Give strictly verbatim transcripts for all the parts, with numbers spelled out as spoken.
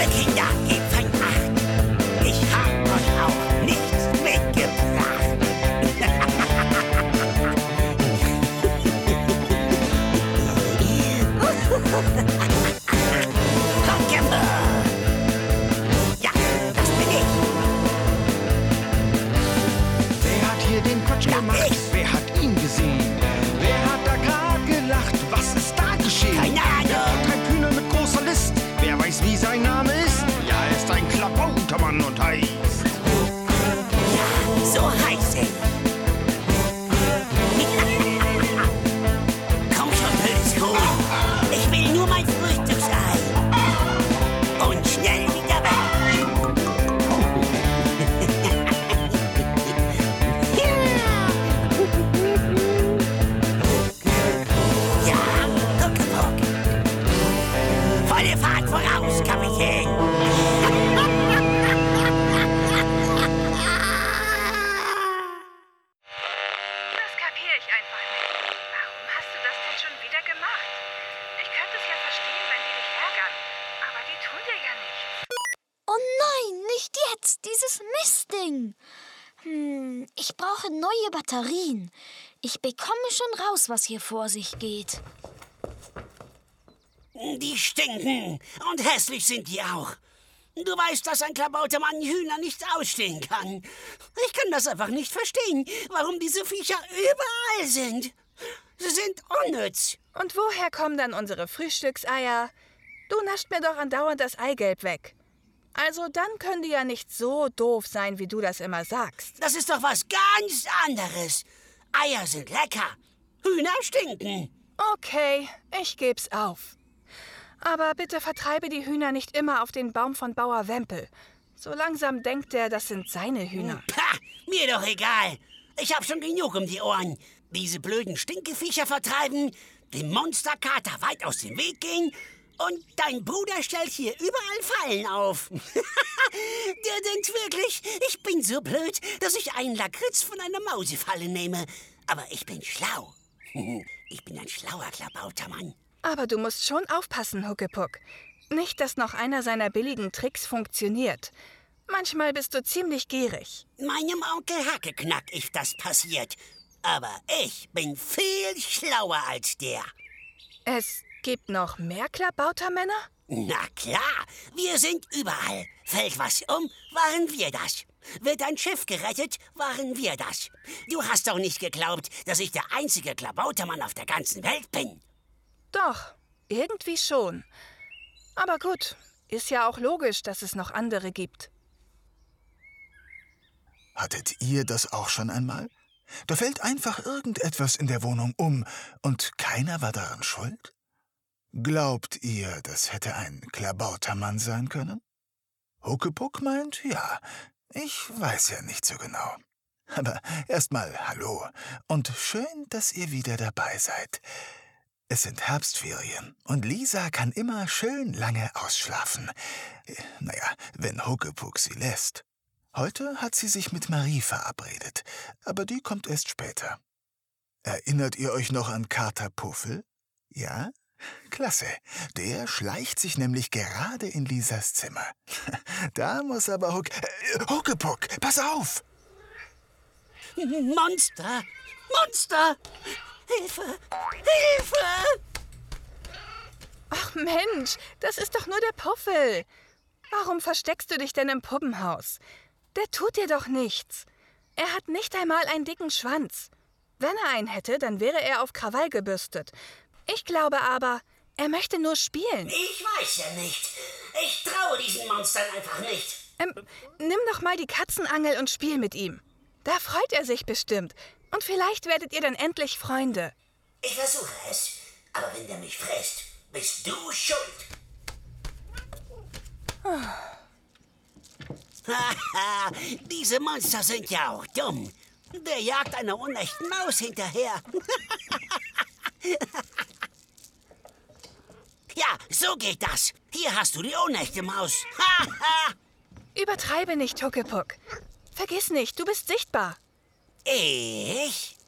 Ihr Kinder, gebt fein Acht. Ich hab euch auch nichts mitgebracht. Ja, das bin ich. Wer hat hier den Quatsch Ja, gemacht? ich. Wer hat ihn gesehen? Wer hat da gerade gelacht? Was ist da geschehen? Keine Ahnung. Wer treibt Hühner mit großer List? Wer weiß, wie sein Name ist? Ja, er ist ein Klabautermann und heißt. Ja, so heiß ich. Komm schon, blödes Huhn. Ich will nur mein Frühstücksei. Und schnell wieder weg. Ja, Huckepuck. Volle Fahrt voraus, Kapitän. Das kapiere ich einfach nicht. Warum hast du das denn schon wieder gemacht? Ich könnte es ja verstehen, wenn die dich ärgern. Aber die tun dir ja nichts. Oh nein, nicht jetzt, dieses Mistding. Hm, ich brauche neue Batterien. Ich bekomme schon raus, was hier vor sich geht. Die stinken. Und hässlich sind die auch. Du weißt, dass ein Klabautermann Hühner nicht ausstehen kann. Ich kann das einfach nicht verstehen, warum diese Viecher überall sind. Sie sind unnütz. Und woher kommen dann unsere Frühstückseier? Du nascht mir doch andauernd das Eigelb weg. Also dann können die ja nicht so doof sein, wie du das immer sagst. Das ist doch was ganz anderes. Eier sind lecker. Hühner stinken. Okay, ich geb's auf. Aber bitte vertreibe die Hühner nicht immer auf den Baum von Bauer Wempel. So langsam denkt er, das sind seine Hühner. Pah, mir doch egal. Ich hab schon genug um die Ohren. Diese blöden Stinkeviecher vertreiben, dem Monsterkater weit aus dem Weg gehen und dein Bruder stellt hier überall Fallen auf. Der denkt wirklich, ich bin so blöd, dass ich einen Lakritz von einer Mausefalle nehme. Aber ich bin schlau. Ich bin ein schlauer Klabautermann. Aber du musst schon aufpassen, Huckepuck. Nicht, dass noch einer seiner billigen Tricks funktioniert. Manchmal bist du ziemlich gierig. Meinem Onkel Hackeknack ist das passiert. Aber ich bin viel schlauer als der. Es gibt noch mehr Klabautermänner? Na klar, wir sind überall. Fällt was um, waren wir das. Wird ein Schiff gerettet, waren wir das. Du hast doch nicht geglaubt, dass ich der einzige Klabautermann auf der ganzen Welt bin. Doch, irgendwie schon. Aber gut, ist ja auch logisch, dass es noch andere gibt. Hattet ihr das auch schon einmal? Da fällt einfach irgendetwas in der Wohnung um und keiner war daran schuld? Glaubt ihr, das hätte ein Klabautermann sein können? Huckepuck meint, ja. Ich weiß ja nicht so genau. Aber erstmal hallo und schön, dass ihr wieder dabei seid. Es sind Herbstferien und Lisa kann immer schön lange ausschlafen. Naja, wenn Huckepuck sie lässt. Heute hat sie sich mit Marie verabredet, aber die kommt erst später. Erinnert ihr euch noch an Kater Puffel? Ja? Klasse. Der schleicht sich nämlich gerade in Lisas Zimmer. Da muss aber Huck... Äh, Huckepuck, pass auf! Monster! Monster! Hilfe! Hilfe! Ach Mensch, das ist doch nur der Puffel. Warum versteckst du dich denn im Puppenhaus? Der tut dir doch nichts. Er hat nicht einmal einen dicken Schwanz. Wenn er einen hätte, dann wäre er auf Krawall gebürstet. Ich glaube aber, er möchte nur spielen. Ich weiß ja nicht. Ich traue diesen Monstern einfach nicht. Ähm, nimm doch mal die Katzenangel und spiel mit ihm. Da freut er sich bestimmt. Und vielleicht werdet ihr dann endlich Freunde. Ich versuche es, aber wenn der mich frisst, bist du schuld. Haha, diese Monster sind ja auch dumm. Der jagt einer unechten Maus hinterher. Ja, so geht das. Hier hast du die unechte Maus. Übertreibe nicht, Huckepuck. Vergiss nicht, du bist sichtbar. Ich?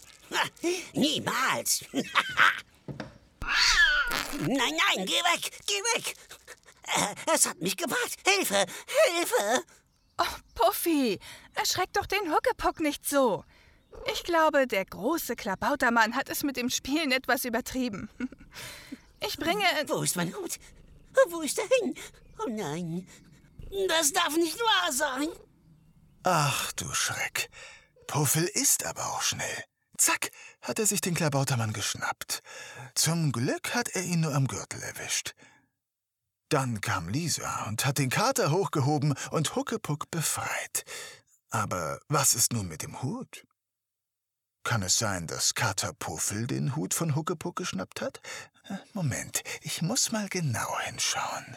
Niemals. Nein, nein, geh weg, geh weg. Äh, es hat mich gepackt. Hilfe! Hilfe! Oh, Puffy, erschreck doch den Huckepuck nicht so. Ich glaube, der große Klabautermann hat es mit dem Spielen etwas übertrieben. Ich bringe... Wo ist mein Hut? Wo ist er hin? Oh nein, das darf nicht wahr sein. Ach du Schreck. Puffel ist aber auch schnell. Zack, hat er sich den Klabautermann geschnappt. Zum Glück hat er ihn nur am Gürtel erwischt. Dann kam Lisa und hat den Kater hochgehoben und Huckepuck befreit. Aber was ist nun mit dem Hut? Kann es sein, dass Kater Puffel den Hut von Huckepuck geschnappt hat? Moment, ich muss mal genau hinschauen.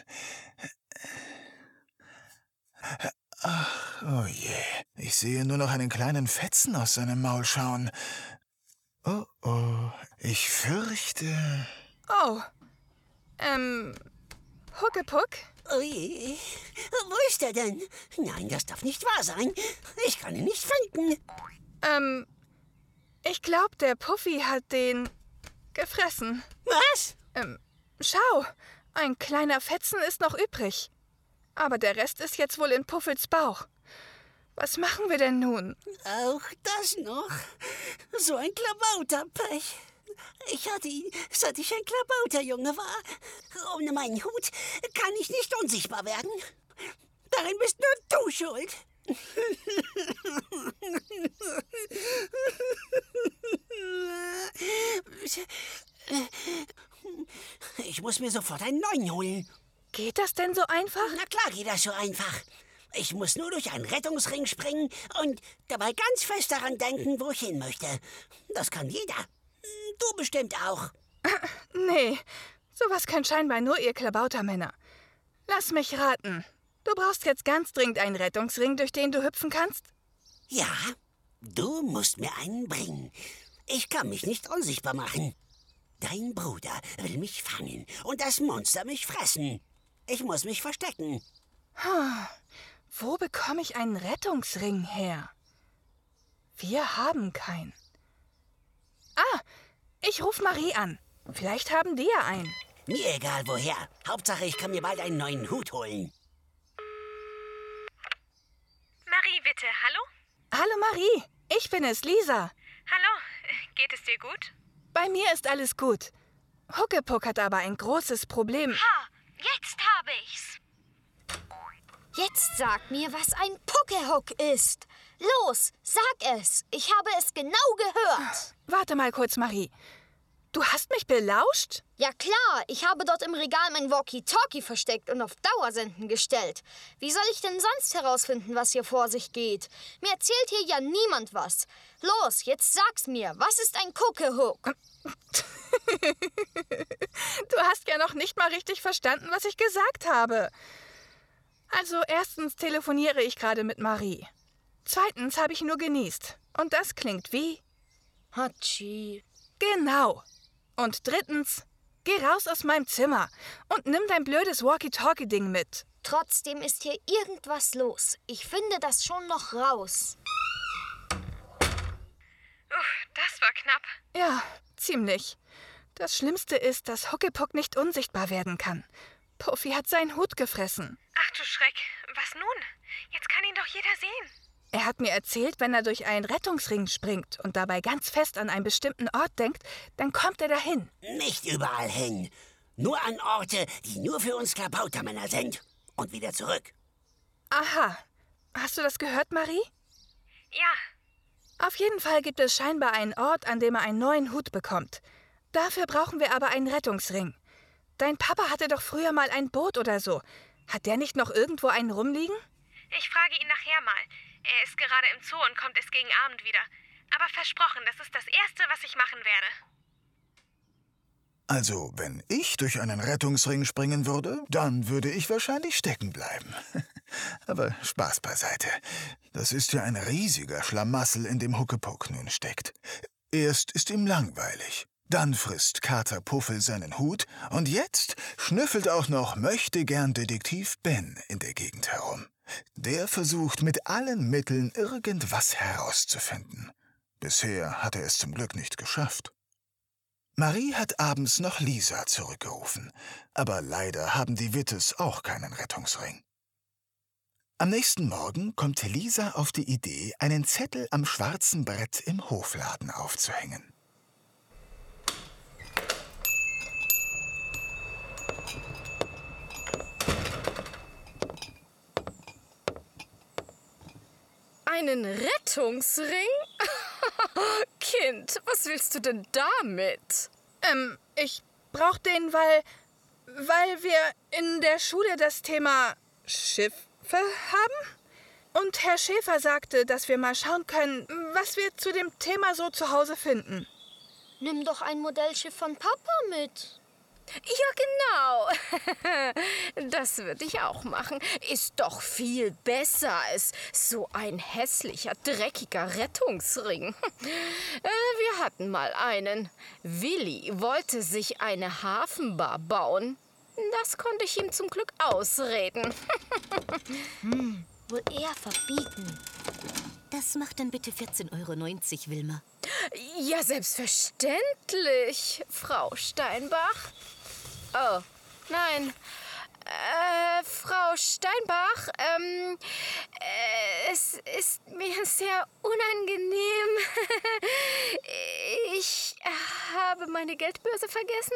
Ach, oh je, ich sehe nur noch einen kleinen Fetzen aus seinem Maul schauen. Oh, oh, ich fürchte... Oh, ähm, Huckepuck? Oh je, wo ist er denn? Nein, das darf nicht wahr sein. Ich kann ihn nicht finden. Ähm, ich glaube, der Puffy hat den gefressen. Was? Ähm, schau, ein kleiner Fetzen ist noch übrig. Aber der Rest ist jetzt wohl in Puffels Bauch. Was machen wir denn nun? Auch das noch? So ein Klabauterpech. Ich hatte ihn, seit ich ein Klabauterjunge war. Ohne meinen Hut kann ich nicht unsichtbar werden. Darin bist nur du schuld. Ich muss mir sofort einen neuen holen. Geht das denn so einfach? Na klar geht das so einfach. Ich muss nur durch einen Rettungsring springen und dabei ganz fest daran denken, wo ich hin möchte. Das kann jeder. Du bestimmt auch. Nee, sowas können scheinbar nur ihr Klabautermänner. Lass mich raten. Du brauchst jetzt ganz dringend einen Rettungsring, durch den du hüpfen kannst? Ja, du musst mir einen bringen. Ich kann mich nicht unsichtbar machen. Dein Bruder will mich fangen und das Monster mich fressen. Ich muss mich verstecken. Hm, wo bekomme ich einen Rettungsring her? Wir haben keinen. Ah, ich rufe Marie an. Vielleicht haben die ja einen. Mir egal woher. Hauptsache, ich kann mir bald einen neuen Hut holen. Marie, bitte, hallo? Hallo Marie, ich bin es, Lisa. Hallo, geht es dir gut? Bei mir ist alles gut. Huckepuck hat aber ein großes Problem. Ha, jetzt habe ich's. Jetzt sag mir, was ein Puckehuck ist. Los, sag es. Ich habe es genau gehört. Warte mal kurz, Marie. Du hast mich belauscht? Ja klar, ich habe dort im Regal mein Walkie-Talkie versteckt und auf Dauersenden gestellt. Wie soll ich denn sonst herausfinden, was hier vor sich geht? Mir erzählt hier ja niemand was. Los, jetzt sag's mir. Was ist ein Puckehuck? Du hast ja noch nicht mal richtig verstanden, was ich gesagt habe. Also erstens telefoniere ich gerade mit Marie. Zweitens habe ich nur genießt. Und das klingt wie... Hatschi. Genau. Und drittens, geh raus aus meinem Zimmer und nimm dein blödes Walkie-Talkie-Ding mit. Trotzdem ist hier irgendwas los. Ich finde das schon noch raus. Uff, das war knapp. Ja, ziemlich. Das Schlimmste ist, dass Huckepuck nicht unsichtbar werden kann. Puffy hat seinen Hut gefressen. Ach du Schreck, was nun? Jetzt kann ihn doch jeder sehen. Er hat mir erzählt, wenn er durch einen Rettungsring springt und dabei ganz fest an einen bestimmten Ort denkt, dann kommt er dahin. Nicht überall hin. Nur an Orte, die nur für uns Klabautermänner sind. Und wieder zurück. Aha. Hast du das gehört, Marie? Ja. Auf jeden Fall gibt es scheinbar einen Ort, an dem er einen neuen Hut bekommt. Dafür brauchen wir aber einen Rettungsring. Dein Papa hatte doch früher mal ein Boot oder so. Hat der nicht noch irgendwo einen rumliegen? Ich frage ihn nachher mal. Er ist gerade im Zoo und kommt erst gegen Abend wieder. Aber versprochen, das ist das Erste, was ich machen werde. Also, wenn ich durch einen Rettungsring springen würde, dann würde ich wahrscheinlich stecken bleiben. Aber Spaß beiseite. Das ist ja ein riesiger Schlamassel, in dem Huckepuck nun steckt. Erst ist ihm langweilig. Dann frisst Kater Puffel seinen Hut und jetzt schnüffelt auch noch Möchtegern-Detektiv Ben in der Gegend herum. Der versucht mit allen Mitteln irgendwas herauszufinden. Bisher hat er es zum Glück nicht geschafft. Marie hat abends noch Lisa zurückgerufen, aber leider haben die Wittes auch keinen Rettungsring. Am nächsten Morgen kommt Lisa auf die Idee, einen Zettel am schwarzen Brett im Hofladen aufzuhängen. Einen Rettungsring? Kind, was willst du denn damit? Ähm, ich brauch den, weil, weil wir in der Schule das Thema Schiffe haben. Und Herr Schäfer sagte, dass wir mal schauen können, was wir zu dem Thema so zu Hause finden. Nimm doch ein Modellschiff von Papa mit. Ja, genau. Das würde ich auch machen. Ist doch viel besser als so ein hässlicher, dreckiger Rettungsring. Wir hatten mal einen. Willi wollte sich eine Hafenbar bauen. Das konnte ich ihm zum Glück ausreden. Hm, wohl eher verbieten. Das macht dann bitte vierzehn Euro neunzig, Wilma. Ja, selbstverständlich, Frau Steinbach. Oh, nein. Äh, Frau Steinbach, ähm, äh, es ist mir sehr unangenehm. Ich habe meine Geldbörse vergessen.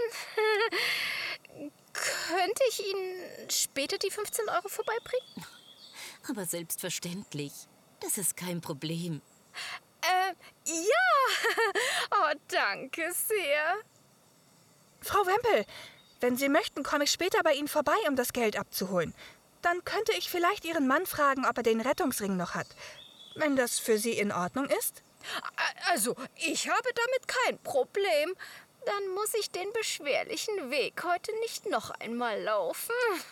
Könnte ich Ihnen später die fünfzehn Euro vorbeibringen? Aber selbstverständlich. Das ist kein Problem. Äh, ja. Oh, danke sehr. Frau Wempel, wenn Sie möchten, komme ich später bei Ihnen vorbei, um das Geld abzuholen. Dann könnte ich vielleicht Ihren Mann fragen, ob er den Rettungsring noch hat. Wenn das für Sie in Ordnung ist? Also, ich habe damit kein Problem. Dann muss ich den beschwerlichen Weg heute nicht noch einmal laufen.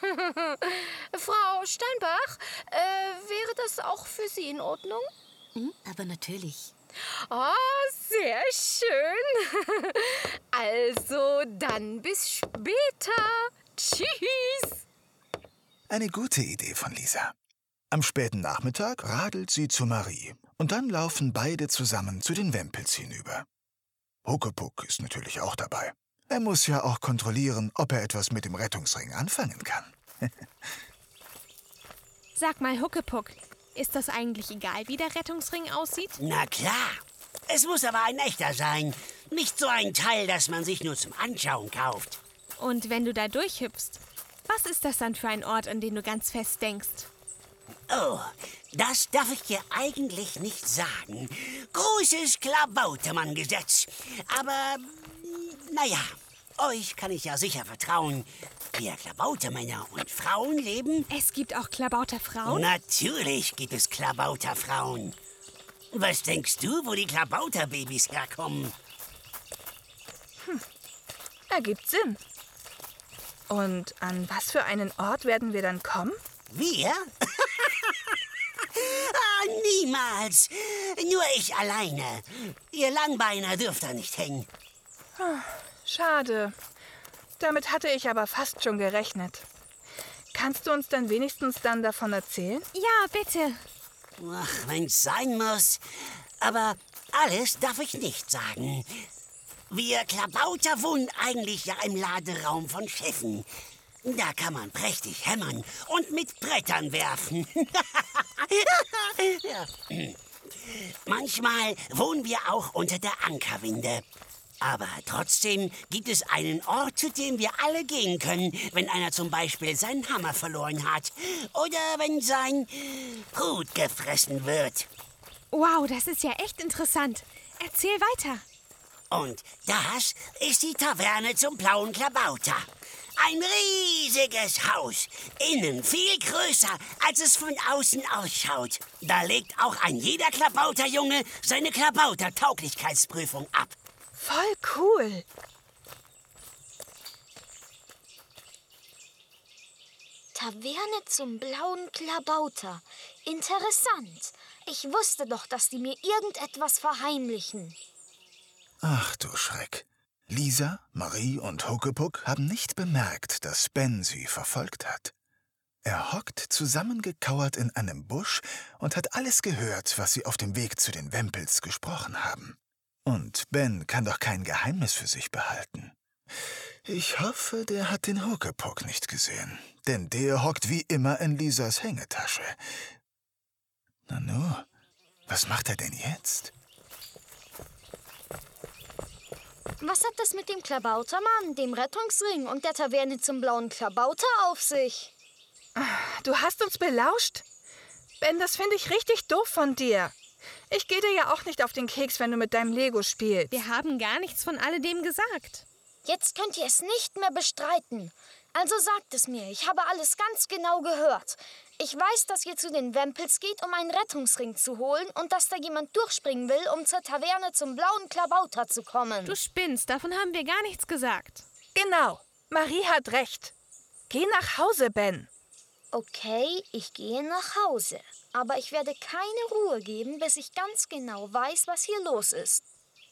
Frau Steinbach, äh, wäre das auch für Sie in Ordnung? Hm, aber natürlich. Oh, sehr schön. Also, dann bis später. Tschüss. Eine gute Idee von Lisa. Am späten Nachmittag radelt sie zu Marie und dann laufen beide zusammen zu den Wempels hinüber. Huckepuck ist natürlich auch dabei. Er muss ja auch kontrollieren, ob er etwas mit dem Rettungsring anfangen kann. Sag mal, Huckepuck, ist das eigentlich egal, wie der Rettungsring aussieht? Na klar. Es muss aber ein echter sein. Nicht so ein Teil, das man sich nur zum Anschauen kauft. Und wenn du da durchhüpfst, was ist das dann für ein Ort, an den du ganz fest denkst? Oh, das darf ich dir eigentlich nicht sagen. Großes Klabautermann-Gesetz. Aber, naja, euch kann ich ja sicher vertrauen. Wir Klabautermänner und Frauen leben... Es gibt auch Klabauterfrauen? Natürlich gibt es Klabauterfrauen. Was denkst du, wo die Klabauterbabys herkommen? Hm, ergibt Sinn. Und an was für einen Ort werden wir dann kommen? Wir? Ah, niemals. Nur ich alleine. Ihr Langbeiner dürft da nicht hängen. Schade. Damit hatte ich aber fast schon gerechnet. Kannst du uns dann wenigstens dann davon erzählen? Ja, bitte. Ach, wenn's sein muss. Aber alles darf ich nicht sagen. Wir Klabauter wohnen eigentlich ja im Laderaum von Schiffen. Da kann man prächtig hämmern und mit Brettern werfen. Ja. Manchmal wohnen wir auch unter der Ankerwinde. Aber trotzdem gibt es einen Ort, zu dem wir alle gehen können, wenn einer zum Beispiel seinen Hammer verloren hat. Oder wenn sein Hut gefressen wird. Wow, das ist ja echt interessant. Erzähl weiter. Und das ist die Taverne zum Blauen Klabauter. Ein riesiges Haus. Innen viel größer, als es von außen ausschaut. Da legt auch ein jeder Klabauterjunge seine Klabauter-Tauglichkeitsprüfung ab. Voll cool. Taverne zum Blauen Klabauter. Interessant. Ich wusste doch, dass die mir irgendetwas verheimlichen. Ach du Schreck. Lisa, Marie und Huckepuck haben nicht bemerkt, dass Ben sie verfolgt hat. Er hockt zusammengekauert in einem Busch und hat alles gehört, was sie auf dem Weg zu den Wempels gesprochen haben. Und Ben kann doch kein Geheimnis für sich behalten. Ich hoffe, der hat den Huckepuck nicht gesehen, denn der hockt wie immer in Lisas Hängetasche. Nanu, was macht er denn jetzt? Was hat das mit dem Klabautermann, dem Rettungsring und der Taverne zum blauen Klabauter auf sich? Du hast uns belauscht? Ben, das finde ich richtig doof von dir. Ich gehe dir ja auch nicht auf den Keks, wenn du mit deinem Lego spielst. Wir haben gar nichts von alledem gesagt. Jetzt könnt ihr es nicht mehr bestreiten. Also sagt es mir, ich habe alles ganz genau gehört. Ich weiß, dass ihr zu den Wempels geht, um einen Rettungsring zu holen und dass da jemand durchspringen will, um zur Taverne zum blauen Klabauter zu kommen. Du spinnst, davon haben wir gar nichts gesagt. Genau, Marie hat recht. Geh nach Hause, Ben. Okay, ich gehe nach Hause. Aber ich werde keine Ruhe geben, bis ich ganz genau weiß, was hier los ist.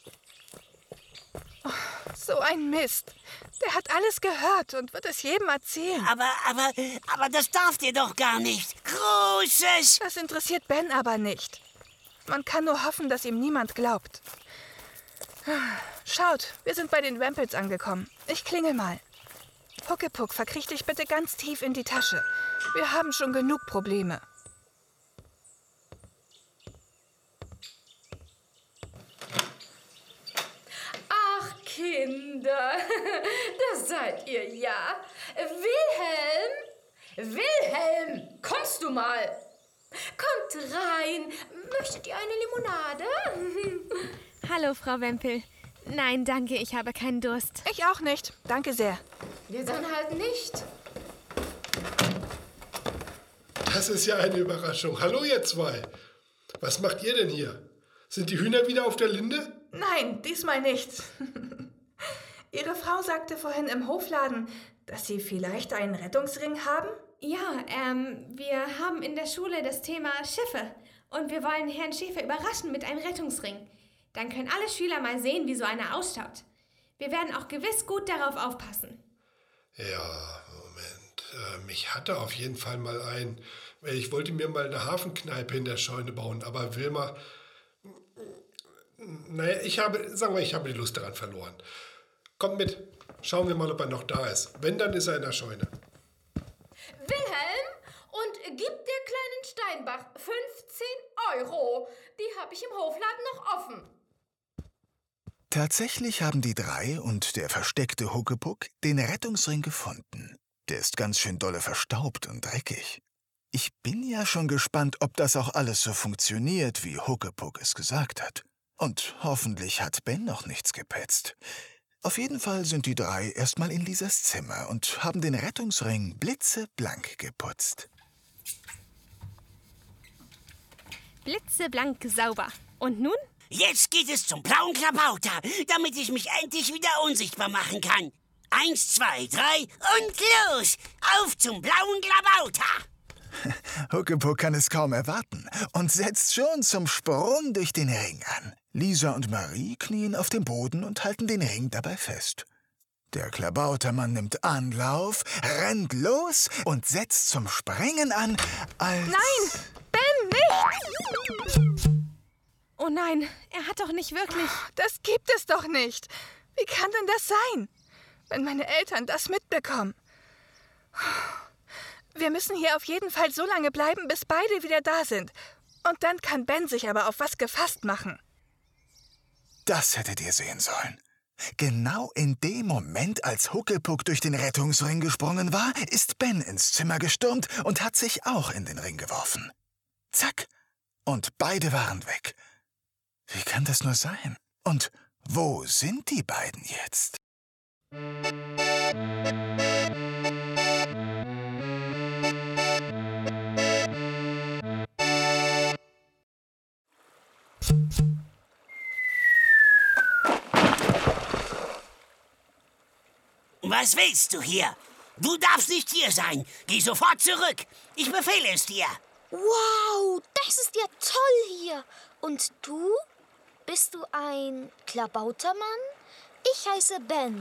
Oh, so ein Mist. Der hat alles gehört und wird es jedem erzählen. Aber, aber, aber das darf dir doch gar nicht. Großes! Das interessiert Ben aber nicht. Man kann nur hoffen, dass ihm niemand glaubt. Schaut, wir sind bei den Wempels angekommen. Ich klingel mal. Huckepuck, verkriech dich bitte ganz tief in die Tasche. Wir haben schon genug Probleme. Kinder, das seid ihr ja. Wilhelm, Wilhelm, kommst du mal? Kommt rein. Möchtet ihr eine Limonade? Hallo, Frau Wempel. Nein, danke, ich habe keinen Durst. Ich auch nicht. Danke sehr. Wir dann halt nicht. Das ist ja eine Überraschung. Hallo, ihr zwei. Was macht ihr denn hier? Sind die Hühner wieder auf der Linde? Nein, diesmal nicht. Ihre Frau sagte vorhin im Hofladen, dass Sie vielleicht einen Rettungsring haben? Ja, ähm, wir haben in der Schule das Thema Schiffe und wir wollen Herrn Schäfer überraschen mit einem Rettungsring. Dann können alle Schüler mal sehen, wie so einer ausschaut. Wir werden auch gewiss gut darauf aufpassen. Ja, Moment. Ähm, ich hatte auf jeden Fall mal einen. Ich wollte mir mal eine Hafenkneipe in der Scheune bauen, aber Wilma... Naja, ich habe, sagen wir, ich habe die Lust daran verloren. Kommt mit, schauen wir mal, ob er noch da ist. Wenn, dann ist er in der Scheune. Wilhelm, und gib der kleinen Steinbach fünfzehn Euro. Die habe ich im Hofladen noch offen. Tatsächlich haben die drei und der versteckte Huckepuck den Rettungsring gefunden. Der ist ganz schön dolle verstaubt und dreckig. Ich bin ja schon gespannt, ob das auch alles so funktioniert, wie Huckepuck es gesagt hat. Und hoffentlich hat Ben noch nichts gepetzt. Auf jeden Fall sind die drei erstmal in Lisas Zimmer und haben den Rettungsring blitzeblank geputzt. Blitzeblank sauber. Und nun? Jetzt geht es zum blauen Klabauter, damit ich mich endlich wieder unsichtbar machen kann. Eins, zwei, drei und los! Auf zum blauen Klabauter! Huckepuck kann es kaum erwarten und setzt schon zum Sprung durch den Ring an. Lisa und Marie knien auf dem Boden und halten den Ring dabei fest. Der Klabautermann nimmt Anlauf, rennt los und setzt zum Springen an, als... Nein! Ben, nicht! Oh nein, er hat doch nicht wirklich... Das gibt es doch nicht. Wie kann denn das sein? Wenn meine Eltern das mitbekommen. Wir müssen hier auf jeden Fall so lange bleiben, bis beide wieder da sind. Und dann kann Ben sich aber auf was gefasst machen. Das hättet ihr sehen sollen. Genau in dem Moment, als Huckepuck durch den Rettungsring gesprungen war, ist Ben ins Zimmer gestürmt und hat sich auch in den Ring geworfen. Zack! Und beide waren weg. Wie kann das nur sein? Und wo sind die beiden jetzt? Was willst du hier? Du darfst nicht hier sein. Geh sofort zurück. Ich befehle es dir. Wow, das ist ja toll hier. Und du? Bist du ein Klabautermann? Ich heiße Ben.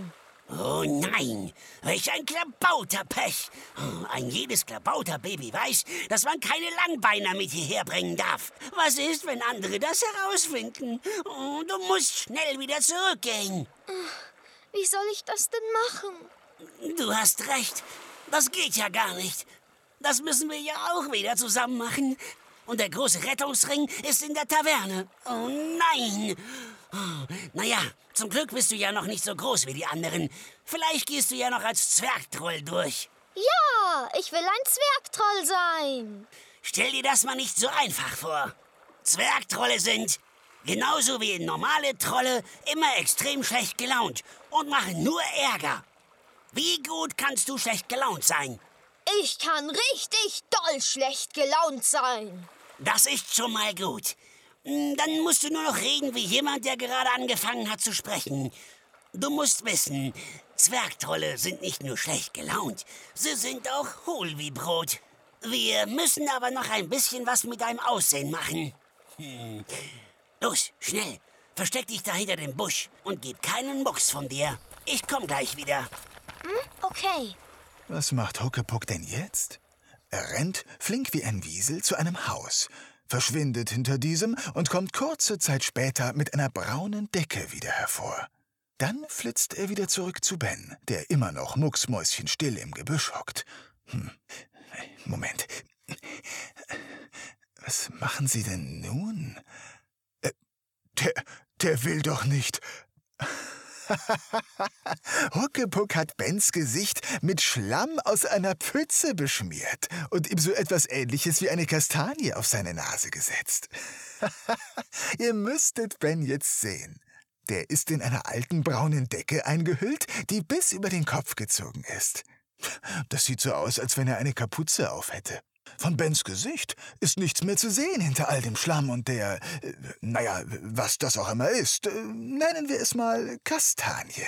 Oh nein, welch ein Klabauterpech. Ein jedes Klabauterbaby weiß, dass man keine Langbeiner mit hierher bringen darf. Was ist, wenn andere das herausfinden? Du musst schnell wieder zurückgehen. Wie soll ich das denn machen? Du hast recht, das geht ja gar nicht. Das müssen wir ja auch wieder zusammen machen. Und der große Rettungsring ist in der Taverne. Oh nein. Naja, zum Glück bist du ja noch nicht so groß wie die anderen. Vielleicht gehst du ja noch als Zwergtroll durch. Ja, ich will ein Zwergtroll sein. Stell dir das mal nicht so einfach vor. Zwergtrolle sind, genauso wie normale Trolle, immer extrem schlecht gelaunt und machen nur Ärger. Wie gut kannst du schlecht gelaunt sein? Ich kann richtig doll schlecht gelaunt sein. Das ist schon mal gut. Dann musst du nur noch reden wie jemand, der gerade angefangen hat zu sprechen. Du musst wissen, Zwergtrolle sind nicht nur schlecht gelaunt, sie sind auch hohl wie Brot. Wir müssen aber noch ein bisschen was mit deinem Aussehen machen. Hm. Los, schnell, versteck dich da hinter dem Busch und gib keinen Mucks von dir. Ich komm gleich wieder. Hm? Okay. Was macht Huckepuck denn jetzt? Er rennt, flink wie ein Wiesel, zu einem Haus, verschwindet hinter diesem und kommt kurze Zeit später mit einer braunen Decke wieder hervor. Dann flitzt er wieder zurück zu Ben, der immer noch mucksmäuschenstill im Gebüsch hockt. Hm. Moment. Was machen Sie denn nun? Äh, der, der will doch nicht... Huckepuck hat Bens Gesicht mit Schlamm aus einer Pfütze beschmiert und ihm so etwas Ähnliches wie eine Kastanie auf seine Nase gesetzt. Ihr müsstet Ben jetzt sehen. Der ist in einer alten braunen Decke eingehüllt, die bis über den Kopf gezogen ist. Das sieht so aus, als wenn er eine Kapuze auf hätte. Von Bens Gesicht ist nichts mehr zu sehen hinter all dem Schlamm und der, äh, naja, was das auch immer ist. Äh, nennen wir es mal Kastanie.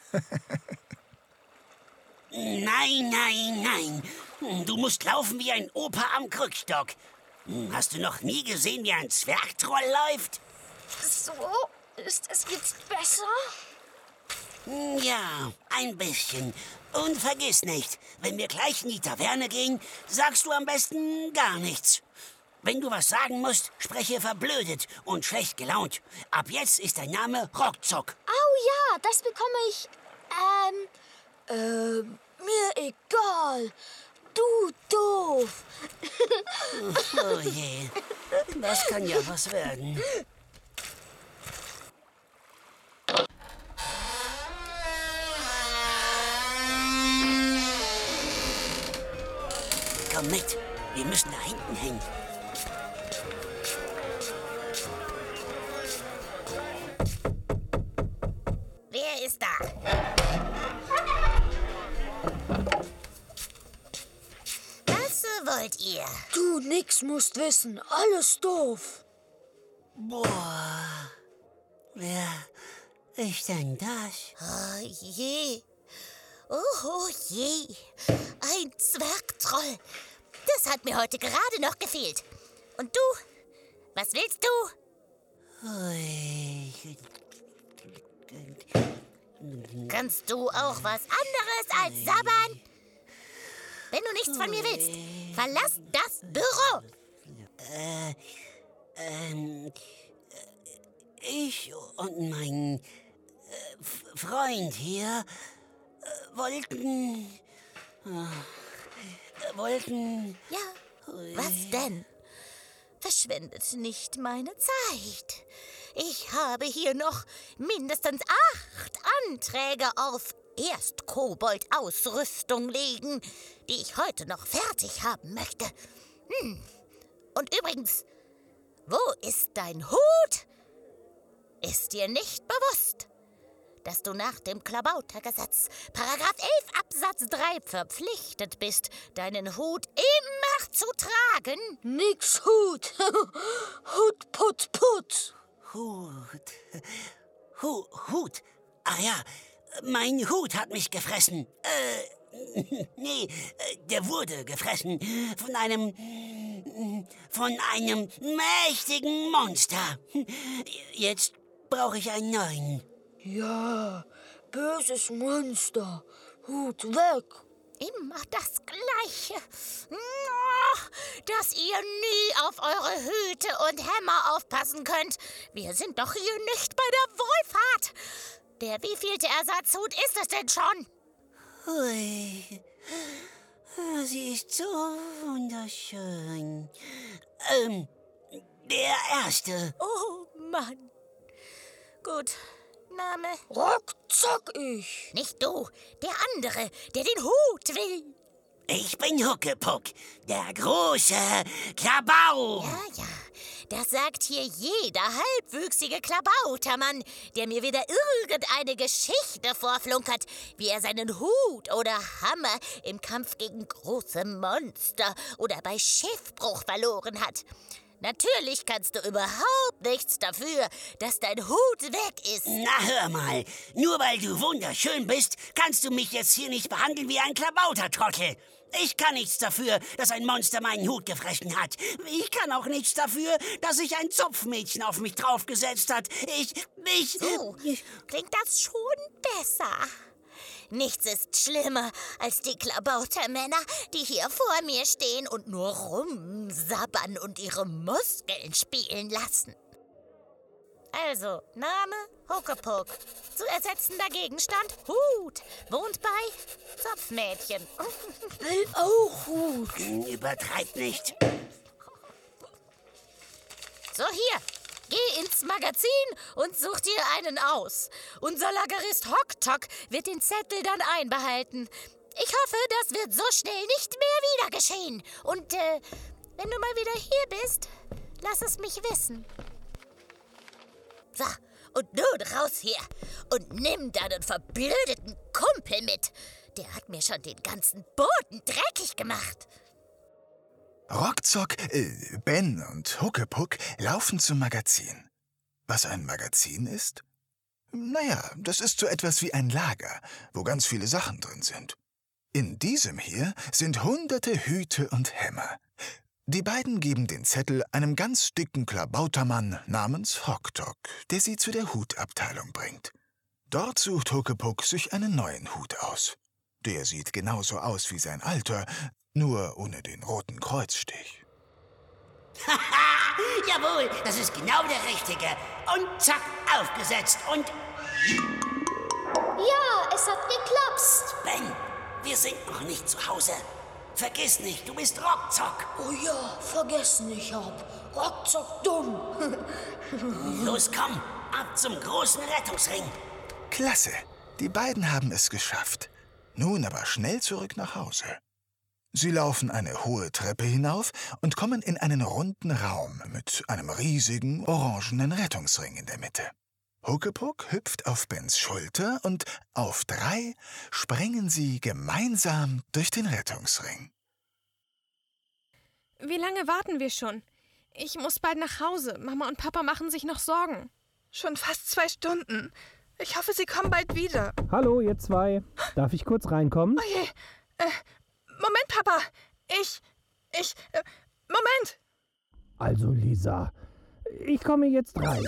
Nein, nein, nein. Du musst laufen wie ein Opa am Krückstock. Hast du noch nie gesehen, wie ein Zwergtroll läuft? So, ist es jetzt besser? Ja, ein bisschen. Und vergiss nicht, wenn wir gleich in die Taverne gehen, sagst du am besten gar nichts. Wenn du was sagen musst, spreche verblödet und schlecht gelaunt. Ab jetzt ist dein Name Rockzock. Oh ja, das bekomme ich... Ähm... Ähm... Mir egal. Du doof. Oh je, das kann ja was werden. Komm mit, wir müssen da hinten hin. Wer ist da? Was wollt ihr? Du nix musst wissen, alles doof. Boah, wer ist denn das? Oh je. Oh je, ein Zwergtroll. Das hat mir heute gerade noch gefehlt. Und du? Was willst du? Kannst du auch was anderes als sabbern? Wenn du nichts von mir willst, verlass das Büro. Äh, ähm, ich und mein äh, Freund hier äh, wollten... Äh, wollten... Ja, was denn? Verschwendet nicht meine Zeit. Ich habe hier noch mindestens acht Anträge auf Erstkobold-Ausrüstung liegen, die ich heute noch fertig haben möchte. Hm. Und übrigens, wo ist dein Hut? Ist dir nicht bewusst, dass du nach dem Klabautergesetz Paragraph elf Absatz drei verpflichtet bist, deinen Hut immer zu tragen? Nix Hut. Hut, put, put. Hut. Hu, Hut. Ach ja, mein Hut hat mich gefressen. Äh, nee, der wurde gefressen von einem, von einem mächtigen Monster. Jetzt brauche ich einen neuen. Ja, Böses Monster. Hut weg. Immer das Gleiche. Dass ihr nie auf eure Hüte und Hämmer aufpassen könnt. Wir sind doch hier nicht bei der Wohlfahrt. Der wievielte Ersatzhut ist es denn schon? Hui. Sie ist so wunderschön. Ähm, der erste. Oh Mann. Gut. Name? Ruckzuck ich. Nicht du, der andere, der den Hut will. Ich bin Huckepuck, der große Klabau. Ja, ja, das sagt hier jeder halbwüchsige Klabautermann, der mir wieder irgendeine Geschichte vorflunkert, wie er seinen Hut oder Hammer im Kampf gegen große Monster oder bei Schiffbruch verloren hat. Natürlich kannst du überhaupt nichts dafür, dass dein Hut weg ist. Na, hör mal. Nur weil du wunderschön bist, kannst du mich jetzt hier nicht behandeln wie ein Klabautertrottel. Ich kann nichts dafür, dass ein Monster meinen Hut gefressen hat. Ich kann auch nichts dafür, dass sich ein Zopfmädchen auf mich draufgesetzt hat. Ich, ich... So, klingt das schon besser. Nichts ist schlimmer als die Klabautermänner, die hier vor mir stehen und nur rumsabbern und ihre Muskeln spielen lassen. Also, Name Huckepuck. Zu ersetzender Gegenstand Hut. Wohnt bei Zopfmädchen. Will auch Hut. Übertreib nicht. So, hier. Geh ins Magazin und such dir einen aus. Unser Lagerist Hocktock wird den Zettel dann einbehalten. Ich hoffe, das wird so schnell nicht mehr wieder geschehen. Und äh, wenn du mal wieder hier bist, lass es mich wissen. So, und nun raus hier und nimm deinen verblödeten Kumpel mit. Der hat mir schon den ganzen Boden dreckig gemacht. Ruckzuck, äh, Ben und Huckepuck laufen zum Magazin. Was ein Magazin ist? Naja, das ist so etwas wie ein Lager, wo ganz viele Sachen drin sind. In diesem hier sind hunderte Hüte und Hämmer. Die beiden geben den Zettel einem ganz dicken Klabautermann namens Hocktock, der sie zu der Hutabteilung bringt. Dort sucht Huckepuck sich einen neuen Hut aus. Der sieht genauso aus wie sein alter, nur ohne den roten Kreuzstich. Haha, jawohl, das ist genau der Richtige. Und zack, aufgesetzt und... Ja, es hat geklapst. Ben, wir sind noch nicht zu Hause. Vergiss nicht, du bist Ruckzuck. Oh ja, vergessen, ich hab. Ruckzuck dumm. Los, komm, ab zum großen Rettungsring. Klasse, die beiden haben es geschafft. Nun aber schnell zurück nach Hause. Sie laufen eine hohe Treppe hinauf und kommen in einen runden Raum mit einem riesigen, orangenen Rettungsring in der Mitte. Huckepuck hüpft auf Bens Schulter und auf drei springen sie gemeinsam durch den Rettungsring. Wie lange warten wir schon? Ich muss bald nach Hause. Mama und Papa machen sich noch Sorgen. Schon fast zwei Stunden. Ich hoffe, Sie kommen bald wieder. Hallo, ihr zwei. Darf ich kurz reinkommen? Oh je. Äh, Moment, Papa. Ich, ich, äh, Moment. Also, Lisa, ich komme jetzt rein.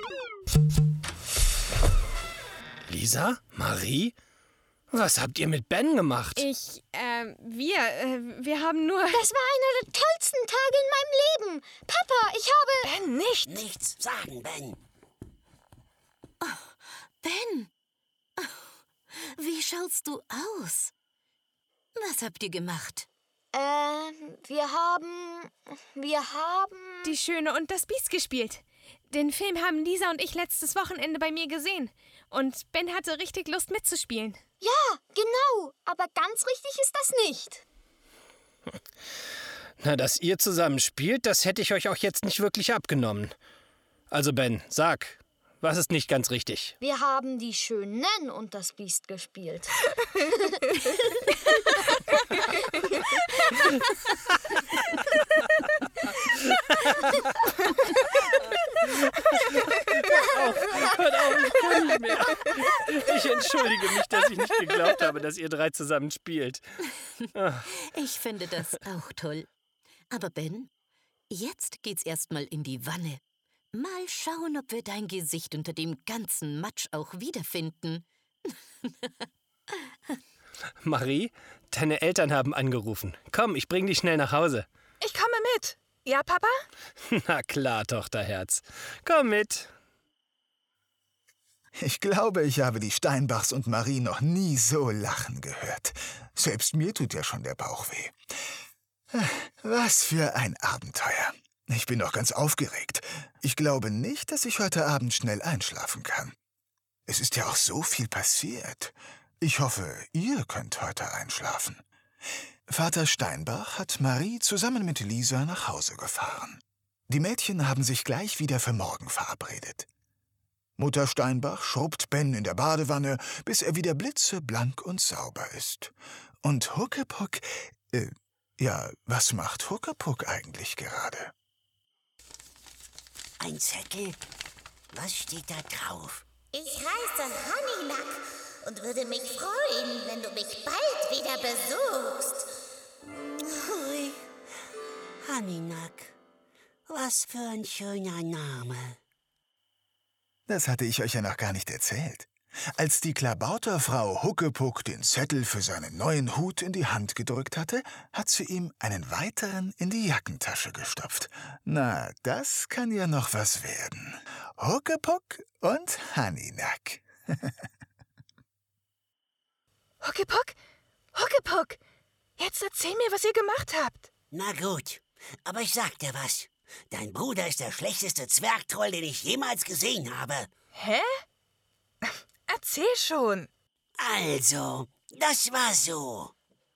Lisa? Marie? Was habt ihr mit Ben gemacht? Ich, äh, wir, äh, wir haben nur... Das war einer der tollsten Tage in meinem Leben. Papa, ich habe... Ben, nicht. Nichts sagen, Ben. Oh, Ben, oh, wie schaust du aus? Was habt ihr gemacht? Ähm, wir haben... Wir haben... Die Schöne und das Biest gespielt. Den Film haben Lisa und ich letztes Wochenende bei mir gesehen. Und Ben hatte richtig Lust mitzuspielen. Ja, genau. Aber ganz richtig ist das nicht. Na, dass ihr zusammen spielt, das hätte ich euch auch jetzt nicht wirklich abgenommen. Also Ben, sag, was ist nicht ganz richtig? Wir haben die Schönen und das Biest gespielt. Hört auf, hört auf, ich kann nicht mehr. Ich entschuldige mich, dass ich nicht geglaubt habe, dass ihr drei zusammen spielt. Ich finde das auch toll. Aber Ben, jetzt geht's erstmal in die Wanne. Mal schauen, ob wir dein Gesicht unter dem ganzen Matsch auch wiederfinden. Marie, deine Eltern haben angerufen. Komm, ich bring dich schnell nach Hause. Ich komme mit. Ja, Papa? Na klar, Tochterherz. Komm mit. Ich glaube, ich habe die Steinbachs und Marie noch nie so lachen gehört. Selbst mir tut ja schon der Bauch weh. Was für ein Abenteuer. Ich bin doch ganz aufgeregt. Ich glaube nicht, dass ich heute Abend schnell einschlafen kann. Es ist ja auch so viel passiert. Ich hoffe, ihr könnt heute einschlafen. Vater Steinbach hat Marie zusammen mit Lisa nach Hause gefahren. Die Mädchen haben sich gleich wieder für morgen verabredet. Mutter Steinbach schrubbt Ben in der Badewanne, bis er wieder blitzeblank und sauber ist. Und Huckepuck, äh, ja, was macht Huckepuck eigentlich gerade? Ein Zettel? Was steht da drauf? Ich heiße Honeynack und würde mich freuen, wenn du mich bald wieder besuchst. Hui, Honeynack. Was für ein schöner Name. Das hatte ich euch ja noch gar nicht erzählt. Als die Klabauterfrau Huckepuck den Zettel für seinen neuen Hut in die Hand gedrückt hatte, hat sie ihm einen weiteren in die Jackentasche gestopft. Na, das kann ja noch was werden. Huckepuck und Honeynack. Huckepuck? Huckepuck! Jetzt erzähl mir, was ihr gemacht habt. Na gut, aber ich sag dir was. Dein Bruder ist der schlechteste Zwergtroll, den ich jemals gesehen habe. Hä? Erzähl schon. Also, das war so.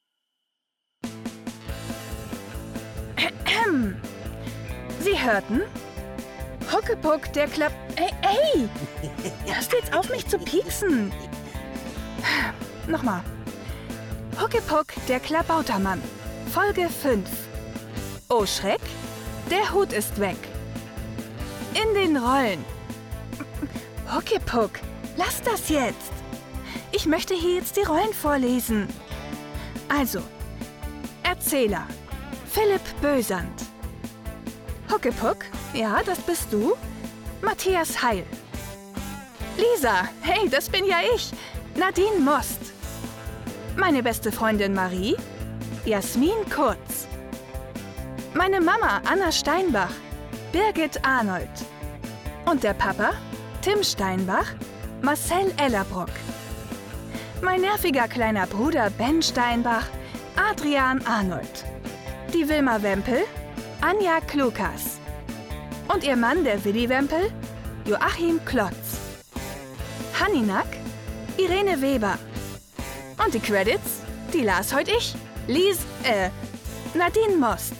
Sie hörten? Huckepuck, der Klapp... Ey, ey! Hörst du jetzt auf, mich zu pieksen? Nochmal. Huckepuck, der Klabautermann. Folge fünf. Oh Schreck, der Hut ist weg. In den Rollen. Huckepuck, lass das jetzt. Ich möchte hier jetzt die Rollen vorlesen. Also, Erzähler, Philipp Bösand. Huckepuck, ja, das bist du. Matthias Heil. Lisa, hey, das bin ja ich. Nadine Most. Meine beste Freundin Marie. Jasmin Kurz. Meine Mama Anna Steinbach. Birgit Arnold. Und der Papa Tim Steinbach. Marcel Ellerbrock. Mein nerviger kleiner Bruder Ben Steinbach. Adrian Arnold. Die Wilma Wempel. Anja Klukas. Und ihr Mann, der Willi Wempel, Joachim Klotz. Honeynack, Irene Weber. Und die Credits, die las heute ich, Lies, äh, Nadine Most.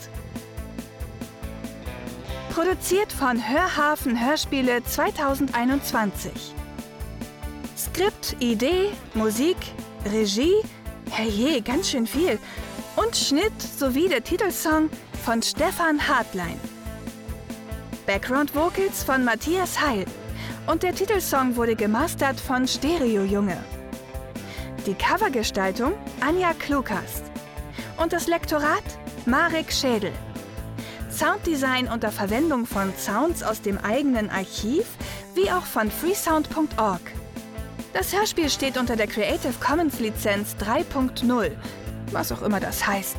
Produziert von Hörhafen Hörspiele zweitausendeinundzwanzig. Skript, Idee, Musik, Regie, herrje, ganz schön viel. Und Schnitt sowie der Titelsong von Stefan Hartlein. Background Vocals von Matthias Heil. Und der Titelsong wurde gemastert von Stereo Junge. Die Covergestaltung Anja Klukas. Und das Lektorat Marek Schädel. Sounddesign unter Verwendung von Sounds aus dem eigenen Archiv, wie auch von freesound punkt org. Das Hörspiel steht unter der Creative Commons Lizenz drei punkt null, was auch immer das heißt.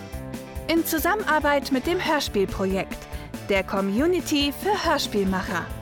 In Zusammenarbeit mit dem Hörspielprojekt, der Community für Hörspielmacher.